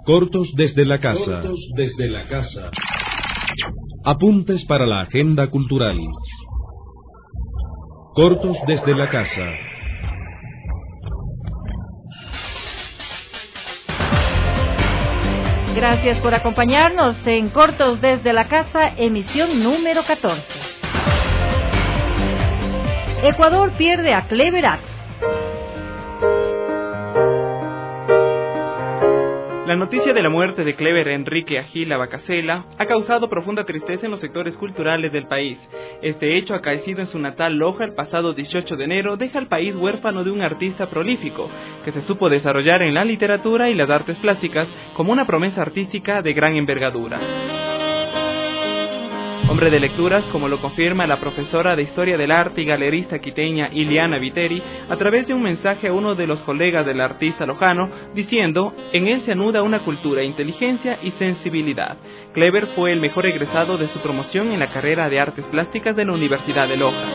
Cortos desde la casa. Apuntes para la agenda cultural. Cortos desde la casa. Gracias por acompañarnos en Cortos desde la casa, emisión número 14. Ecuador pierde a Clever Arts. La noticia de la muerte de Clever Enrique Agila Bacasela ha causado profunda tristeza en los sectores culturales del país. Este hecho, acaecido en su natal Loja el pasado 18 de enero, deja al país huérfano de un artista prolífico, que se supo desarrollar en la literatura y las artes plásticas como una promesa artística de gran envergadura. Hombre de lecturas, como lo confirma la profesora de Historia del Arte y galerista quiteña Iliana Viteri, a través de un mensaje a uno de los colegas del artista lojano, diciendo: en él se anuda una cultura, inteligencia y sensibilidad. Clever fue el mejor egresado de su promoción en la carrera de Artes Plásticas de la Universidad de Loja.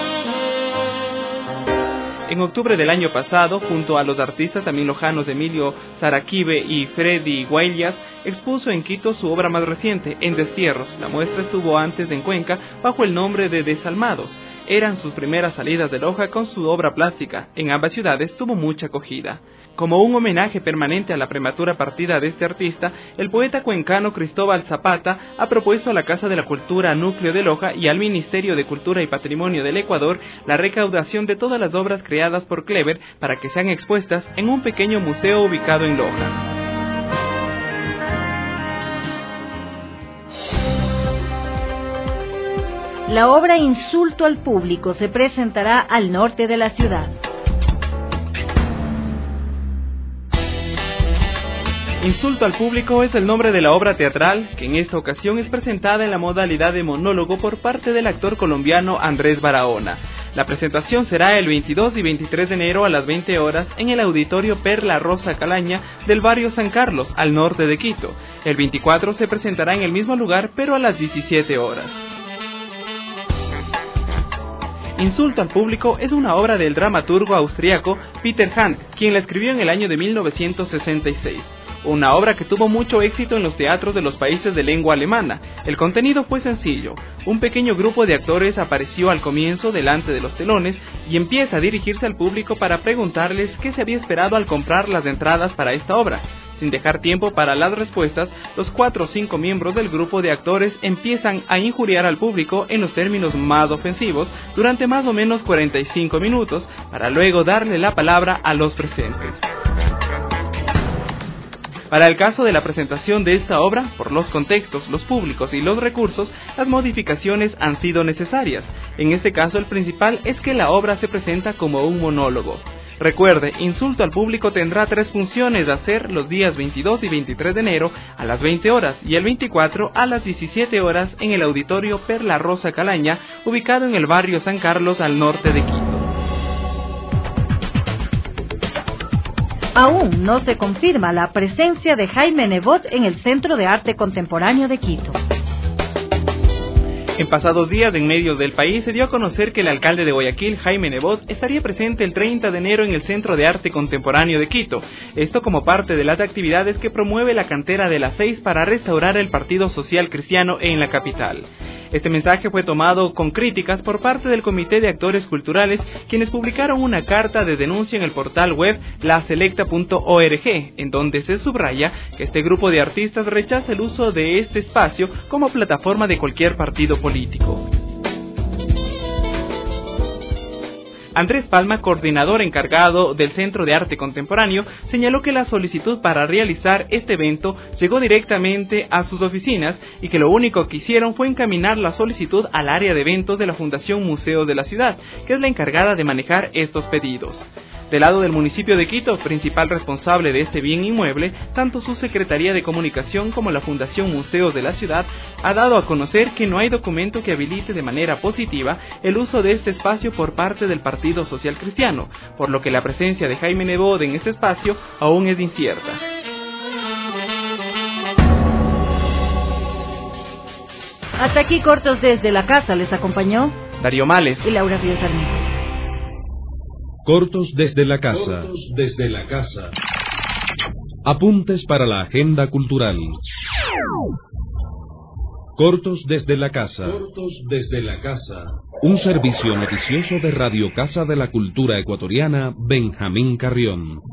En octubre del año pasado, junto a los artistas también lojanos Emilio Saraquibe y Freddy Guayllas, expuso en Quito su obra más reciente, En Destierros. La muestra estuvo antes en Cuenca bajo el nombre de Desalmados. Eran sus primeras salidas de Loja con su obra plástica. En ambas ciudades tuvo mucha acogida. Como un homenaje permanente a la prematura partida de este artista, el poeta cuencano Cristóbal Zapata ha propuesto a la Casa de la Cultura Núcleo de Loja y al Ministerio de Cultura y Patrimonio del Ecuador la recaudación de todas las obras creadas por Clever para que sean expuestas en un pequeño museo ubicado en Loja. La obra Insulto al Público se presentará al norte de la ciudad. Insulto al Público es el nombre de la obra teatral que en esta ocasión es presentada en la modalidad de monólogo por parte del actor colombiano Andrés Barahona. La presentación será el 22 y 23 de enero a las 20 horas en el Auditorio Perla Rosa Calaña del barrio San Carlos, al norte de Quito. El 24 se presentará en el mismo lugar, pero a las 17 horas. Insulto al Público es una obra del dramaturgo austriaco Peter Hand, quien la escribió en el año de 1966. Una obra que tuvo mucho éxito en los teatros de los países de lengua alemana. El contenido fue sencillo. Un pequeño grupo de actores apareció al comienzo delante de los telones y empieza a dirigirse al público para preguntarles qué se había esperado al comprar las entradas para esta obra. Sin dejar tiempo para las respuestas, los 4 o 5 miembros del grupo de actores empiezan a injuriar al público en los términos más ofensivos durante más o menos 45 minutos, para luego darle la palabra a los presentes. Para el caso de la presentación de esta obra, por los contextos, los públicos y los recursos, las modificaciones han sido necesarias. En este caso, el principal es que la obra se presenta como un monólogo. Recuerde, Insulto al Público tendrá 3 funciones a hacer los días 22 y 23 de enero a las 20 horas y el 24 a las 17 horas en el Auditorio Perla Rosa Calaña, ubicado en el barrio San Carlos, al norte de Quito. Aún no se confirma la presencia de Jaime Nebot en el Centro de Arte Contemporáneo de Quito. En pasados días, en medios del país, se dio a conocer que el alcalde de Guayaquil, Jaime Nebot, estaría presente el 30 de enero en el Centro de Arte Contemporáneo de Quito. Esto como parte de las actividades que promueve la cantera de las 6 para restaurar el Partido Social Cristiano en la capital. Este mensaje fue tomado con críticas por parte del Comité de Actores Culturales, quienes publicaron una carta de denuncia en el portal web laselecta.org, en donde se subraya que este grupo de artistas rechaza el uso de este espacio como plataforma de cualquier partido político. Andrés Palma, coordinador encargado del Centro de Arte Contemporáneo, señaló que la solicitud para realizar este evento llegó directamente a sus oficinas y que lo único que hicieron fue encaminar la solicitud al área de eventos de la Fundación Museos de la Ciudad, que es la encargada de manejar estos pedidos. Del lado del municipio de Quito, principal responsable de este bien inmueble, tanto su Secretaría de Comunicación como la Fundación Museos de la Ciudad ha dado a conocer que no hay documento que habilite de manera positiva el uso de este espacio por parte del Partido Social Cristiano, por lo que la presencia de Jaime Nebot en este espacio aún es incierta. Hasta aquí Cortos desde la casa, les acompañó Darío Males y Laura Ríos Armijos. Cortos desde la casa. Apuntes para la agenda cultural. Cortos desde la casa. Cortos desde la casa. Un servicio noticioso de Radio Casa de la Cultura Ecuatoriana, Benjamín Carrión.